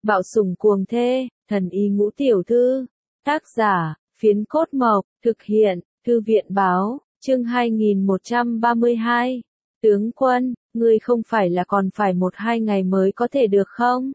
Bạo sủng cuồng thê, thần y ngũ tiểu thư. Tác giả, Phiến Cốt Mộc, thực hiện, Thư viện báo, chương 2132. Tướng quân, ngươi không phải là còn phải 1-2 ngày mới có thể được không?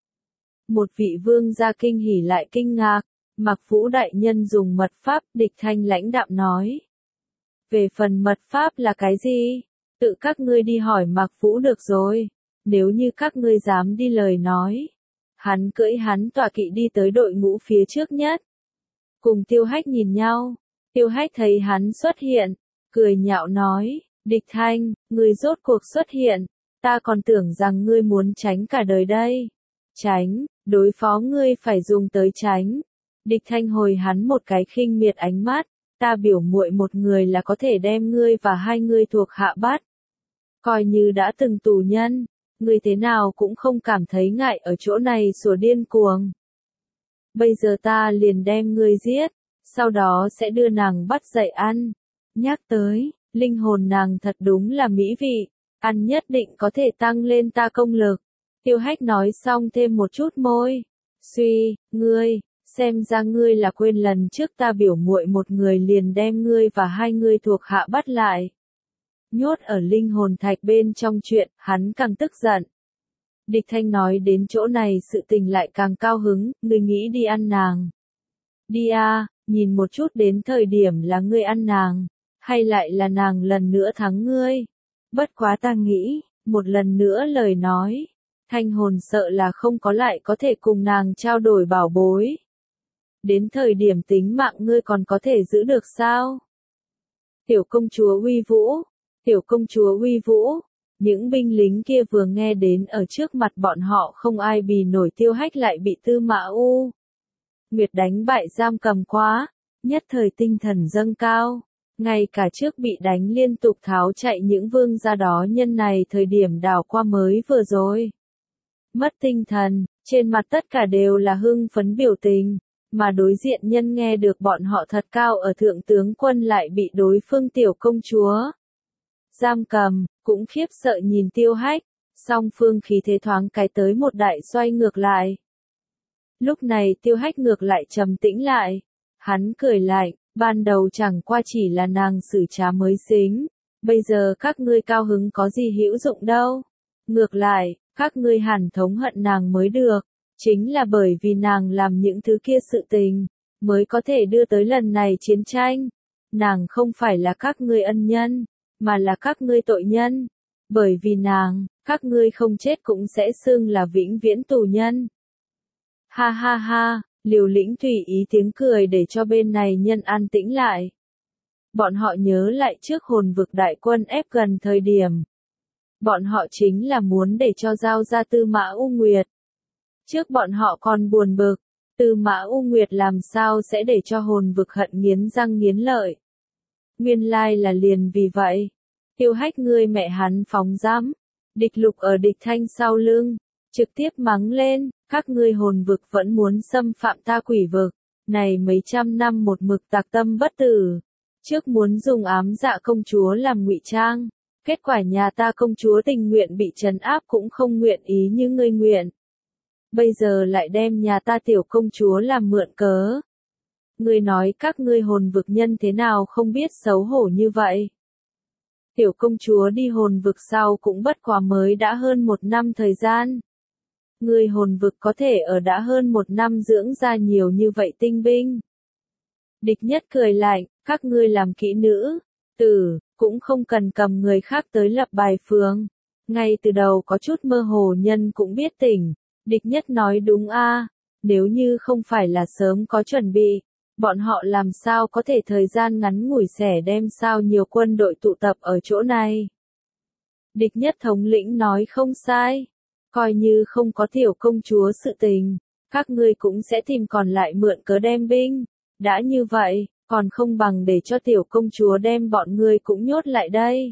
Một vị vương gia kinh hỉ lại kinh ngạc, Mạc Vũ đại nhân dùng mật pháp, Địch Thanh lãnh đạm nói. Về phần mật pháp là cái gì? Tự các ngươi đi hỏi Mạc Vũ được rồi, nếu như các ngươi dám đi lời nói. Hắn cưỡi hắn tọa kỵ đi tới đội ngũ phía trước nhất. Cùng Tiêu Hách nhìn nhau, Tiêu Hách thấy hắn xuất hiện, cười nhạo nói, Địch Thanh, ngươi rốt cuộc xuất hiện, ta còn tưởng rằng ngươi muốn tránh cả đời đây. Tránh, đối phó ngươi phải dùng tới tránh. Địch Thanh hồi hắn một cái khinh miệt ánh mắt, ta biểu muội một người là có thể đem ngươi và hai ngươi thuộc hạ bắt. Coi như đã từng tù nhân, ngươi thế nào cũng không cảm thấy ngại ở chỗ này sủa điên cuồng. Bây giờ ta liền đem ngươi giết, sau đó sẽ đưa nàng bắt dậy ăn. Nhắc tới, linh hồn nàng thật đúng là mỹ vị, ăn nhất định có thể tăng lên ta công lực. Tiêu Hách nói xong thêm một chút môi. Suy, ngươi, xem ra ngươi là quên lần trước ta biểu muội một người liền đem ngươi và hai ngươi thuộc hạ bắt lại. Nhốt ở linh hồn thạch bên trong chuyện, hắn càng tức giận. Địch Thanh nói đến chỗ này sự tình lại càng cao hứng, ngươi nghĩ đi ăn nàng. Đi à, nhìn một chút đến thời điểm là ngươi ăn nàng, hay lại là nàng lần nữa thắng ngươi. Bất quá ta nghĩ, một lần nữa lời nói, Thanh hồn sợ là không có lại có thể cùng nàng trao đổi bảo bối. Đến thời điểm tính mạng ngươi còn có thể giữ được sao? Tiểu công chúa uy vũ, tiểu công chúa uy vũ. Những binh lính kia vừa nghe đến ở trước mặt bọn họ không ai bì nổi Tiêu Hách lại bị Tư Mã U Nguyệt đánh bại giam cầm quá, nhất thời tinh thần dâng cao. Ngay cả trước bị đánh liên tục tháo chạy những vương gia đó nhân này thời điểm đảo qua mới vừa rồi. Mất tinh thần, trên mặt tất cả đều là hưng phấn biểu tình, mà đối diện nhân nghe được bọn họ thật cao ở thượng tướng quân lại bị đối phương tiểu công chúa giam cầm, cũng khiếp sợ nhìn Tiêu Hách, song phương khí thế thoáng cái tới một đại xoay ngược lại. Lúc này Tiêu Hách ngược lại trầm tĩnh lại, hắn cười lại, ban đầu chẳng qua chỉ là nàng xử trá mới xính, bây giờ các ngươi cao hứng có gì hữu dụng đâu. Ngược lại, các ngươi hẳn thống hận nàng mới được, chính là bởi vì nàng làm những thứ kia sự tình, mới có thể đưa tới lần này chiến tranh. Nàng không phải là các ngươi ân nhân, mà là các ngươi tội nhân. Bởi vì nàng, các ngươi không chết cũng sẽ xưng là vĩnh viễn tù nhân. Ha ha ha, Liều Lĩnh tùy ý tiếng cười để cho bên này nhân an tĩnh lại. Bọn họ nhớ lại trước hồn vực đại quân ép gần thời điểm. Bọn họ chính là muốn để cho giao ra Tư Mã U Nguyệt. Trước bọn họ còn buồn bực, Tư Mã U Nguyệt làm sao sẽ để cho hồn vực hận nghiến răng nghiến lợi. Nguyên lai là liền vì vậy. Tiêu Hách ngươi mẹ hắn phóng dám. Địch Lục ở Địch Thanh sau lưng, trực tiếp mắng lên, các ngươi hồn vực vẫn muốn xâm phạm ta quỷ vực. Này mấy trăm năm một mực tạc tâm bất tử. Trước muốn dùng ám dạ công chúa làm ngụy trang. Kết quả nhà ta công chúa tình nguyện bị trấn áp cũng không nguyện ý như ngươi nguyện. Bây giờ lại đem nhà ta tiểu công chúa làm mượn cớ. Ngươi nói các ngươi hồn vực nhân thế nào không biết xấu hổ như vậy. Tiểu công chúa đi hồn vực sau cũng bất quá mới đã hơn 1 năm thời gian. Ngươi hồn vực có thể ở đã hơn 1 năm dưỡng ra nhiều như vậy tinh binh. Địch Nhất cười lạnh, các ngươi làm kỹ nữ, tử, cũng không cần cầm người khác tới lập bài phường. Ngay từ đầu có chút mơ hồ nhân cũng biết tỉnh. Địch Nhất nói đúng a, nếu như không phải là sớm có chuẩn bị, bọn họ làm sao có thể thời gian ngắn ngủi xẻ đem sao nhiều quân đội tụ tập ở chỗ này. Địch Nhất thống lĩnh nói không sai, coi như không có tiểu công chúa sự tình, các ngươi cũng sẽ tìm còn lại mượn cớ đem binh, đã như vậy, còn không bằng để cho tiểu công chúa đem bọn ngươi cũng nhốt lại đây.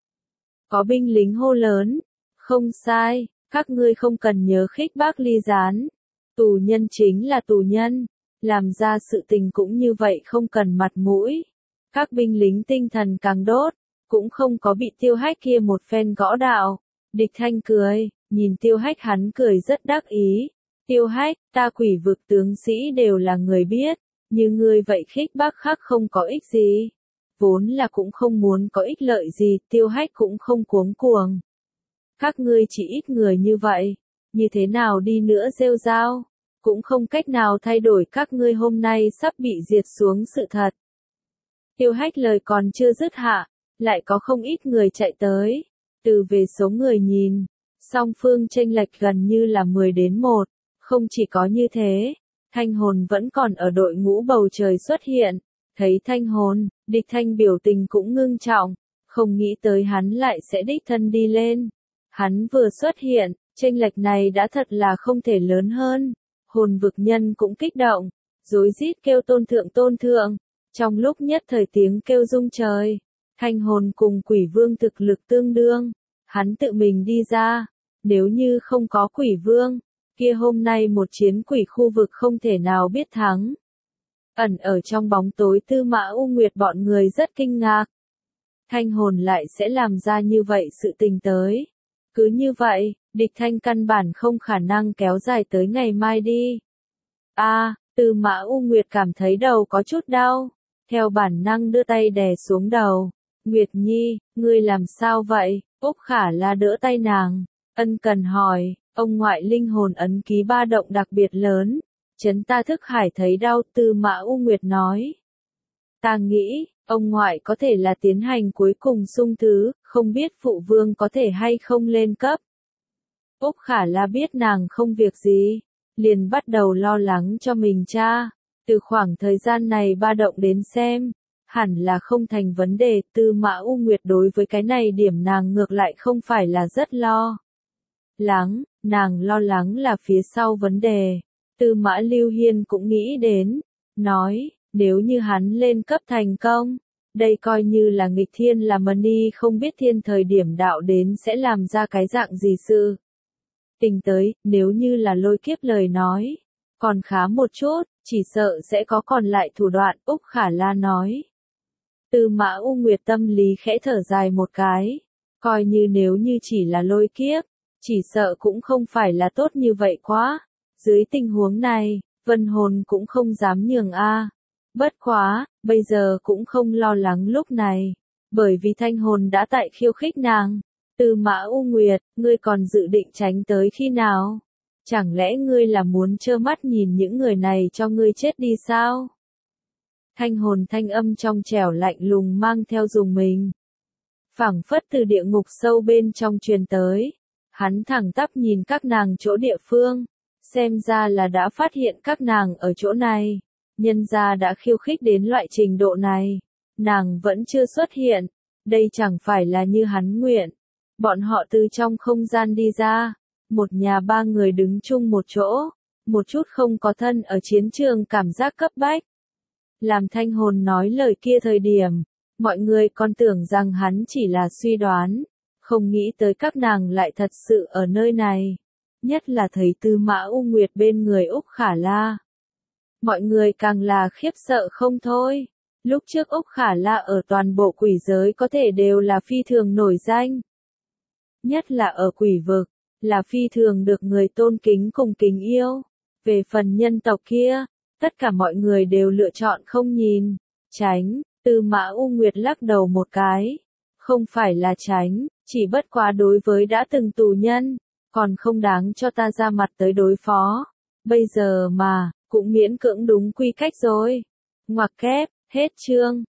Có binh lính hô lớn, không sai. Các ngươi không cần nhớ khích bác ly gián. Tù nhân chính là tù nhân. Làm ra sự tình cũng như vậy không cần mặt mũi. Các binh lính tinh thần càng đốt. Cũng không có bị Tiêu Hách kia một phen gõ đạo. Địch Thanh cười. Nhìn Tiêu Hách hắn cười rất đắc ý. Tiêu Hách, ta Quỷ vực tướng sĩ đều là người biết, như ngươi vậy khích bác khắc không có ích gì. Vốn là cũng không muốn có ích lợi gì, Tiêu Hách cũng không cuống cuồng. Các ngươi chỉ ít người như vậy, như thế nào đi nữa rêu rao, cũng không cách nào thay đổi các ngươi hôm nay sắp bị diệt xuống sự thật. Tiêu Hách lời còn chưa dứt hạ, lại có không ít người chạy tới. Từ về số người nhìn, song phương chênh lệch gần như là 10 đến 1. Không chỉ có như thế, Thanh Hồn vẫn còn ở đội ngũ bầu trời xuất hiện. Thấy Thanh Hồn, Địch Thanh biểu tình cũng ngưng trọng, không nghĩ tới hắn lại sẽ đích thân đi lên. Hắn vừa xuất hiện, chênh lệch này đã thật là không thể lớn hơn. Hồn vực nhân cũng kích động, rối rít kêu tôn thượng tôn thượng. Trong lúc nhất thời tiếng kêu rung trời, Thanh Hồn cùng Quỷ Vương thực lực tương đương. Hắn tự mình đi ra, nếu như không có Quỷ Vương, kia hôm nay một chiến quỷ khu vực không thể nào biết thắng. Ẩn ở trong bóng tối Tư Mã U Nguyệt bọn người rất kinh ngạc. Thanh Hồn lại sẽ làm ra như vậy sự tình tới. Cứ như vậy, Địch Thanh căn bản không khả năng kéo dài tới ngày mai đi. Tư Mã U Nguyệt cảm thấy đầu có chút đau, theo bản năng đưa tay đè xuống đầu. Nguyệt Nhi, ngươi làm sao vậy? Úc Khả La đỡ tay nàng, ân cần hỏi, ông ngoại linh hồn ấn ký ba động đặc biệt lớn. Chấn ta thức hải thấy đau, Tư Mã U Nguyệt nói. Ta nghĩ, ông ngoại có thể là tiến hành cuối cùng xung thứ, không biết phụ vương có thể hay không lên cấp. Úc Khả La biết nàng không việc gì, liền bắt đầu lo lắng cho mình cha. Từ khoảng thời gian này ba động đến xem, hẳn là không thành vấn đề. Tư Mã U Nguyệt đối với cái này điểm nàng ngược lại không phải là rất lo lắng, nàng lo lắng là phía sau vấn đề. Tư Mã Lưu Hiên cũng nghĩ đến, nói, nếu như hắn lên cấp thành công, đây coi như là nghịch thiên là Mani không biết thiên thời điểm đạo đến sẽ làm ra cái dạng gì sự. Tình tới, nếu như là lôi kiếp lời nói, còn khá một chút, chỉ sợ sẽ có còn lại thủ đoạn, Úc Khả La nói. Tư Mã U Nguyệt tâm lý khẽ thở dài một cái, coi như nếu như chỉ là lôi kiếp, chỉ sợ cũng không phải là tốt như vậy quá. Dưới tình huống này, Vân Hồn cũng không dám nhường Bất quá, bây giờ cũng không lo lắng lúc này, bởi vì Thanh Hồn đã tại khiêu khích nàng. Tư Mã U Nguyệt, ngươi còn dự định tránh tới khi nào? Chẳng lẽ ngươi là muốn trơ mắt nhìn những người này cho ngươi chết đi sao? Thanh Hồn thanh âm trong trẻo lạnh lùng mang theo dùng mình. Phảng phất từ địa ngục sâu bên trong truyền tới. Hắn thẳng tắp nhìn các nàng chỗ địa phương. Xem ra là đã phát hiện các nàng ở chỗ này. Nhân gia đã khiêu khích đến loại trình độ này. Nàng vẫn chưa xuất hiện. Đây chẳng phải là như hắn nguyện. Bọn họ từ trong không gian đi ra. Một nhà ba người đứng chung một chỗ. Một chút không có thân ở chiến trường cảm giác cấp bách. Làm Thanh Hồn nói lời kia thời điểm. Mọi người còn tưởng rằng hắn chỉ là suy đoán. Không nghĩ tới các nàng lại thật sự ở nơi này. Nhất là thấy Tư Mã U Nguyệt bên người Úc Khả La. Mọi người càng là khiếp sợ không thôi. Lúc trước Úc Khả La ở toàn bộ quỷ giới có thể đều là phi thường nổi danh. Nhất là ở quỷ vực, là phi thường được người tôn kính cùng kính yêu. Về phần nhân tộc kia, tất cả mọi người đều lựa chọn không nhìn, tránh. Tư Mã U Nguyệt lắc đầu một cái. Không phải là tránh, chỉ bất quá đối với đã từng tù nhân, còn không đáng cho ta ra mặt tới đối phó. Bây giờ mà, cũng miễn cưỡng đúng quy cách rồi. Ngoặc kép, hết chương.